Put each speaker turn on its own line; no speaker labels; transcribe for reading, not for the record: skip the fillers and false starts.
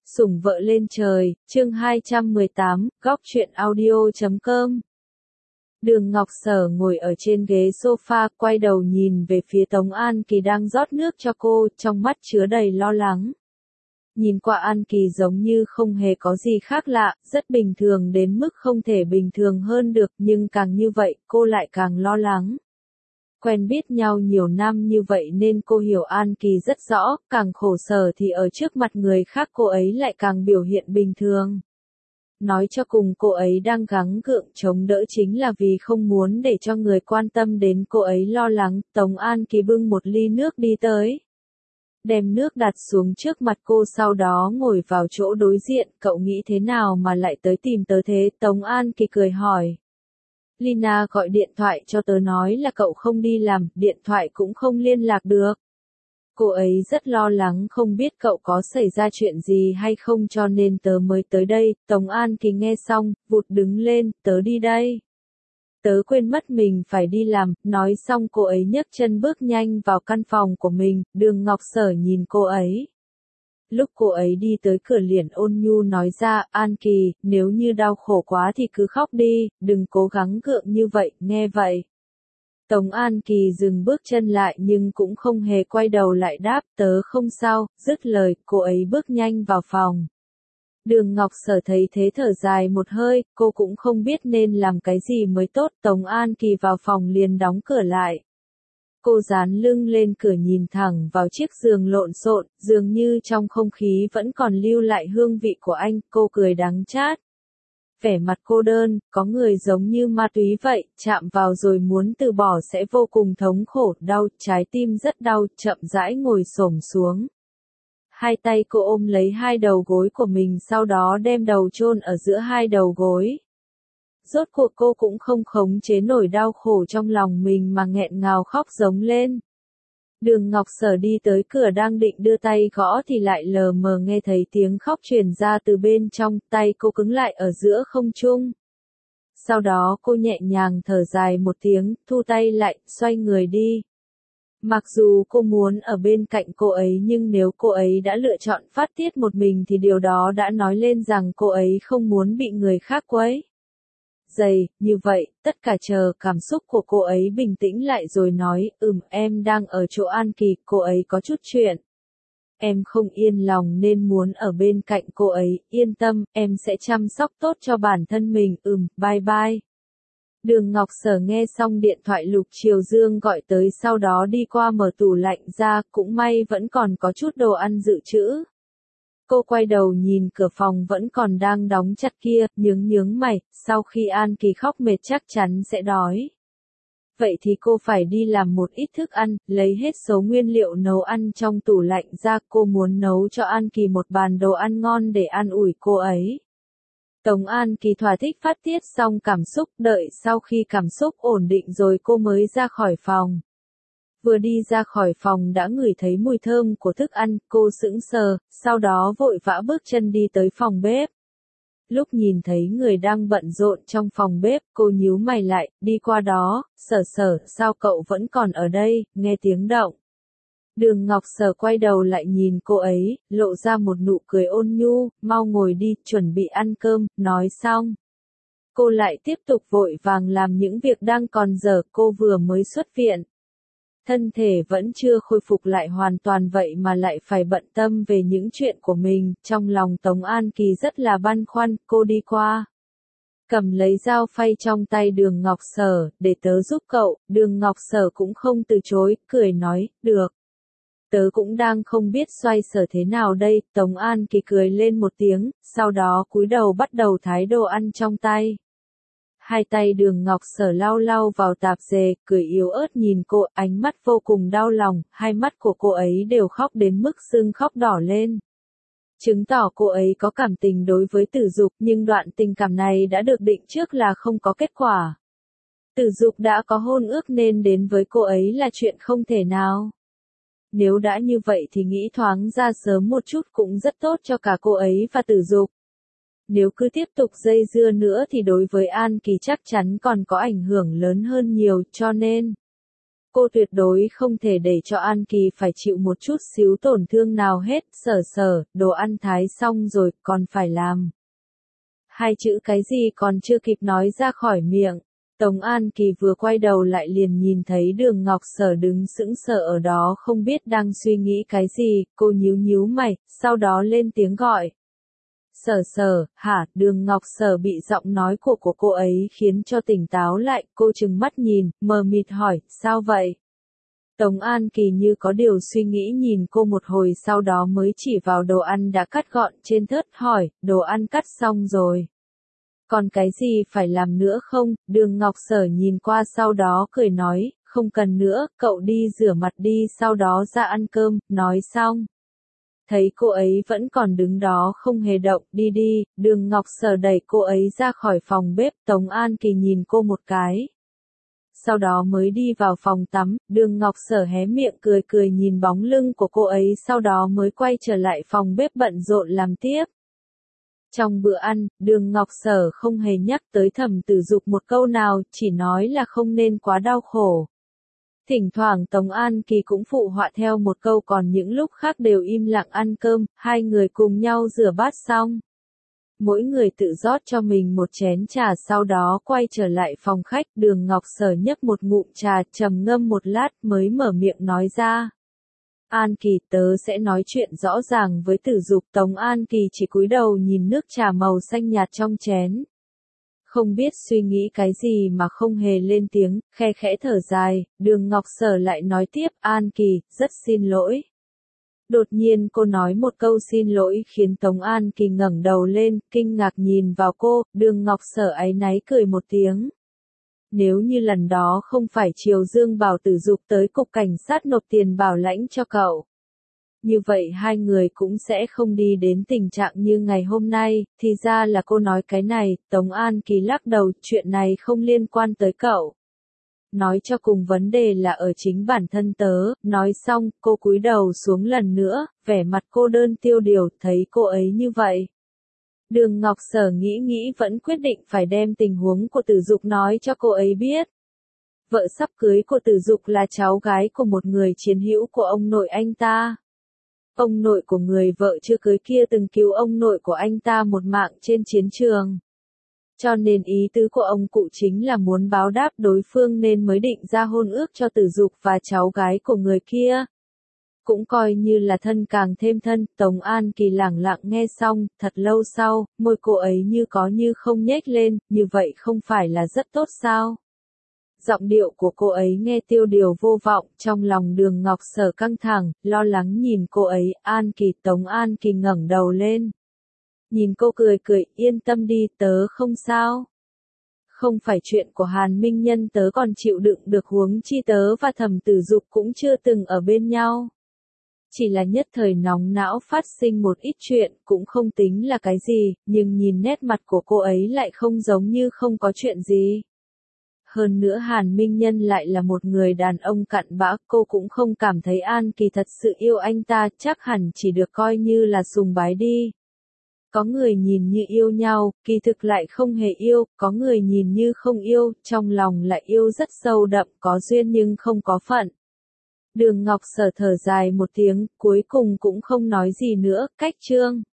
Sủng vợ lên trời, chương 218, góc truyện audio.com. Đường Ngọc Sở ngồi ở trên ghế sofa, quay đầu nhìn về phía Tống An Kỳ đang rót nước cho cô, trong mắt chứa đầy lo lắng. Nhìn qua An Kỳ giống như không hề có gì khác lạ, rất bình thường đến mức không thể bình thường hơn được, nhưng càng như vậy, cô lại càng lo lắng. Quen biết nhau nhiều năm như vậy nên cô hiểu An Kỳ rất rõ, càng khổ sở thì ở trước mặt người khác cô ấy lại càng biểu hiện bình thường. Nói cho cùng cô ấy đang gắng gượng chống đỡ chính là vì không muốn để cho người quan tâm đến cô ấy lo lắng. Tống An Kỳ bưng một ly nước đi tới. Đem nước đặt xuống trước mặt cô, sau đó ngồi vào chỗ đối diện. Cậu nghĩ thế nào mà lại tới tìm tớ thế? Tống An Kỳ cười hỏi. Lina gọi điện thoại cho tớ nói là cậu không đi làm, điện thoại cũng không liên lạc được. Cô ấy rất lo lắng không biết cậu có xảy ra chuyện gì hay không cho nên tớ mới tới đây. Tống An Kỳ nghe xong, vụt đứng lên, tớ đi đây. Tớ quên mất mình phải đi làm, nói xong cô ấy nhấc chân bước nhanh vào căn phòng của mình. Đường Ngọc Sở nhìn cô ấy. Lúc cô ấy đi tới cửa liền ôn nhu nói ra, An Kỳ, nếu như đau khổ quá thì cứ khóc đi, đừng cố gắng gượng như vậy, nghe vậy. Tống An Kỳ dừng bước chân lại nhưng cũng không hề quay đầu lại đáp, tớ không sao, dứt lời, cô ấy bước nhanh vào phòng. Đường Ngọc Sở thấy thế thở dài một hơi, cô cũng không biết nên làm cái gì mới tốt. Tống An Kỳ vào phòng liền đóng cửa lại. Cô dán lưng lên cửa nhìn thẳng vào chiếc giường lộn xộn, dường như trong không khí vẫn còn lưu lại hương vị của anh. Cô cười đắng chát. Vẻ mặt cô đơn, có người giống như ma túy vậy, chạm vào rồi muốn từ bỏ sẽ vô cùng thống khổ, đau, trái tim rất đau, chậm rãi ngồi xổm xuống. Hai tay cô ôm lấy hai đầu gối của mình, sau đó đem đầu chôn ở giữa hai đầu gối. Rốt cuộc cô cũng không khống chế nổi đau khổ trong lòng mình mà nghẹn ngào khóc giống lên. Đường Ngọc Sở đi tới cửa đang định đưa tay gõ thì lại lờ mờ nghe thấy tiếng khóc truyền ra từ bên trong, tay cô cứng lại ở giữa không trung. Sau đó cô nhẹ nhàng thở dài một tiếng, thu tay lại, xoay người đi. Mặc dù cô muốn ở bên cạnh cô ấy nhưng nếu cô ấy đã lựa chọn phát tiết một mình thì điều đó đã nói lên rằng cô ấy không muốn bị người khác quấy rầy. Như vậy, tất cả chờ cảm xúc của cô ấy bình tĩnh lại rồi nói, em đang ở chỗ An Kỳ, cô ấy có chút chuyện. Em không yên lòng nên muốn ở bên cạnh cô ấy, yên tâm, em sẽ chăm sóc tốt cho bản thân mình, bye bye. Đường Ngọc Sở nghe xong điện thoại Lục Triều Dương gọi tới, sau đó đi qua mở tủ lạnh ra, cũng may vẫn còn có chút đồ ăn dự trữ. Cô quay đầu nhìn cửa phòng vẫn còn đang đóng chặt kia, nhướng mày, sau khi An Kỳ khóc mệt chắc chắn sẽ đói. Vậy thì cô phải đi làm một ít thức ăn, lấy hết số nguyên liệu nấu ăn trong tủ lạnh ra, cô muốn nấu cho An Kỳ một bàn đồ ăn ngon để an ủi cô ấy. Tống An Kỳ thỏa thích phát tiết xong cảm xúc, đợi sau khi cảm xúc ổn định rồi cô mới ra khỏi phòng. Vừa đi ra khỏi phòng đã ngửi thấy mùi thơm của thức ăn, cô sững sờ, sau đó vội vã bước chân đi tới phòng bếp. Lúc nhìn thấy người đang bận rộn trong phòng bếp, cô nhíu mày lại, đi qua đó, Sở, sao cậu vẫn còn ở đây, nghe tiếng động. Đường Ngọc Sở quay đầu lại nhìn cô ấy, lộ ra một nụ cười ôn nhu, mau ngồi đi, chuẩn bị ăn cơm, nói xong. Cô lại tiếp tục vội vàng làm những việc đang còn dở, cô vừa mới xuất viện. Thân thể vẫn chưa khôi phục lại hoàn toàn vậy mà lại phải bận tâm về những chuyện của mình, trong lòng Tống An Kỳ rất là băn khoăn, cô đi qua. Cầm lấy dao phay trong tay Đường Ngọc Sở, để tớ giúp cậu. Đường Ngọc Sở cũng không từ chối, cười nói, được. Tớ cũng đang không biết xoay sở thế nào đây. Tống An Kỳ cười lên một tiếng, sau đó cúi đầu bắt đầu thái đồ ăn trong tay. Hai tay Đường Ngọc Sở lau vào tạp dề, cười yếu ớt nhìn cô, ánh mắt vô cùng đau lòng, hai mắt của cô ấy đều khóc đến mức sưng khóc đỏ lên. Chứng tỏ cô ấy có cảm tình đối với Tử Dục, nhưng đoạn tình cảm này đã được định trước là không có kết quả. Tử Dục đã có hôn ước nên đến với cô ấy là chuyện không thể nào. Nếu đã như vậy thì nghĩ thoáng ra sớm một chút cũng rất tốt cho cả cô ấy và Tử Dục. Nếu cứ tiếp tục dây dưa nữa thì đối với An Kỳ chắc chắn còn có ảnh hưởng lớn hơn nhiều, cho nên cô tuyệt đối không thể để cho An Kỳ phải chịu một chút xíu tổn thương nào hết. Sở, đồ ăn thái xong rồi, còn phải làm. Hai chữ cái gì còn chưa kịp nói ra khỏi miệng. Tống An Kỳ vừa quay đầu lại liền nhìn thấy Đường Ngọc Sở đứng sững sờ ở đó không biết đang suy nghĩ cái gì, cô nhíu mày, sau đó lên tiếng gọi. Sở, hả? Đường Ngọc Sở bị giọng nói của cô ấy khiến cho tỉnh táo lại, cô trừng mắt nhìn, mờ mịt hỏi, sao vậy? Tống An Kỳ như có điều suy nghĩ nhìn cô một hồi sau đó mới chỉ vào đồ ăn đã cắt gọn trên thớt hỏi, đồ ăn cắt xong rồi. Còn cái gì phải làm nữa không? Đường Ngọc Sở nhìn qua sau đó cười nói, không cần nữa, cậu đi rửa mặt đi sau đó ra ăn cơm, nói xong. Thấy cô ấy vẫn còn đứng đó không hề động, đi, Đường Ngọc Sở đẩy cô ấy ra khỏi phòng bếp, Tống An Kỳ nhìn cô một cái. Sau đó mới đi vào phòng tắm, Đường Ngọc Sở hé miệng cười nhìn bóng lưng của cô ấy sau đó mới quay trở lại phòng bếp bận rộn làm tiếp. Trong bữa ăn, Đường Ngọc Sở không hề nhắc tới Thẩm Tử Dục một câu nào, chỉ nói là không nên quá đau khổ. Thỉnh thoảng Tống An Kỳ cũng phụ họa theo một câu còn những lúc khác đều im lặng ăn cơm, hai người cùng nhau rửa bát xong. Mỗi người tự rót cho mình một chén trà sau đó quay trở lại phòng khách, Đường Ngọc Sở nhấp một ngụm trà trầm ngâm một lát mới mở miệng nói ra. An Kỳ, tớ sẽ nói chuyện rõ ràng với Tử Dục. Tống An Kỳ chỉ cúi đầu nhìn nước trà màu xanh nhạt trong chén. Không biết suy nghĩ cái gì mà không hề lên tiếng, khe khẽ thở dài, Đường Ngọc Sở lại nói tiếp, An Kỳ, rất xin lỗi. Đột nhiên cô nói một câu xin lỗi khiến Tống An Kỳ ngẩng đầu lên, kinh ngạc nhìn vào cô, Đường Ngọc Sở áy náy cười một tiếng. Nếu như lần đó không phải Triều Dương bảo Tử Dục tới cục cảnh sát nộp tiền bảo lãnh cho cậu. Như vậy hai người cũng sẽ không đi đến tình trạng như ngày hôm nay, thì ra là cô nói cái này, Tống An Kỳ lắc đầu, chuyện này không liên quan tới cậu. Nói cho cùng vấn đề là ở chính bản thân tớ, nói xong, cô cúi đầu xuống lần nữa, vẻ mặt cô đơn tiêu điều, thấy cô ấy như vậy. Đường Ngọc Sở nghĩ vẫn quyết định phải đem tình huống của Tử Dục nói cho cô ấy biết. Vợ sắp cưới của Tử Dục là cháu gái của một người chiến hữu của ông nội anh ta. Ông nội của người vợ chưa cưới kia từng cứu ông nội của anh ta một mạng trên chiến trường. Cho nên ý tứ của ông cụ chính là muốn báo đáp đối phương nên mới định ra hôn ước cho Tử Dục và cháu gái của người kia. Cũng coi như là thân càng thêm thân, Tống An Kỳ lẳng lặng nghe xong, thật lâu sau, môi cô ấy như có như không nhếch lên, như vậy không phải là rất tốt sao? Giọng điệu của cô ấy nghe tiêu điều vô vọng, trong lòng Đường Ngọc Sở căng thẳng, lo lắng nhìn cô ấy, An Kỳ, Tống An Kỳ ngẩng đầu lên. Nhìn cô cười, yên tâm đi, tớ không sao. Không phải chuyện của Hàn Minh Nhân tớ còn chịu đựng được huống chi tớ và Thẩm Tử Dục cũng chưa từng ở bên nhau. Chỉ là nhất thời nóng não phát sinh một ít chuyện, cũng không tính là cái gì, nhưng nhìn nét mặt của cô ấy lại không giống như không có chuyện gì. Hơn nữa Hàn Minh Nhân lại là một người đàn ông cặn bã, cô cũng không cảm thấy An Kỳ thật sự yêu anh ta, chắc hẳn chỉ được coi như là sùng bái đi. Có người nhìn như yêu nhau, kỳ thực lại không hề yêu, có người nhìn như không yêu, trong lòng lại yêu rất sâu đậm, có duyên nhưng không có phận. Đường Ngọc Sở thở dài một tiếng, cuối cùng cũng không nói gì nữa, cách chương.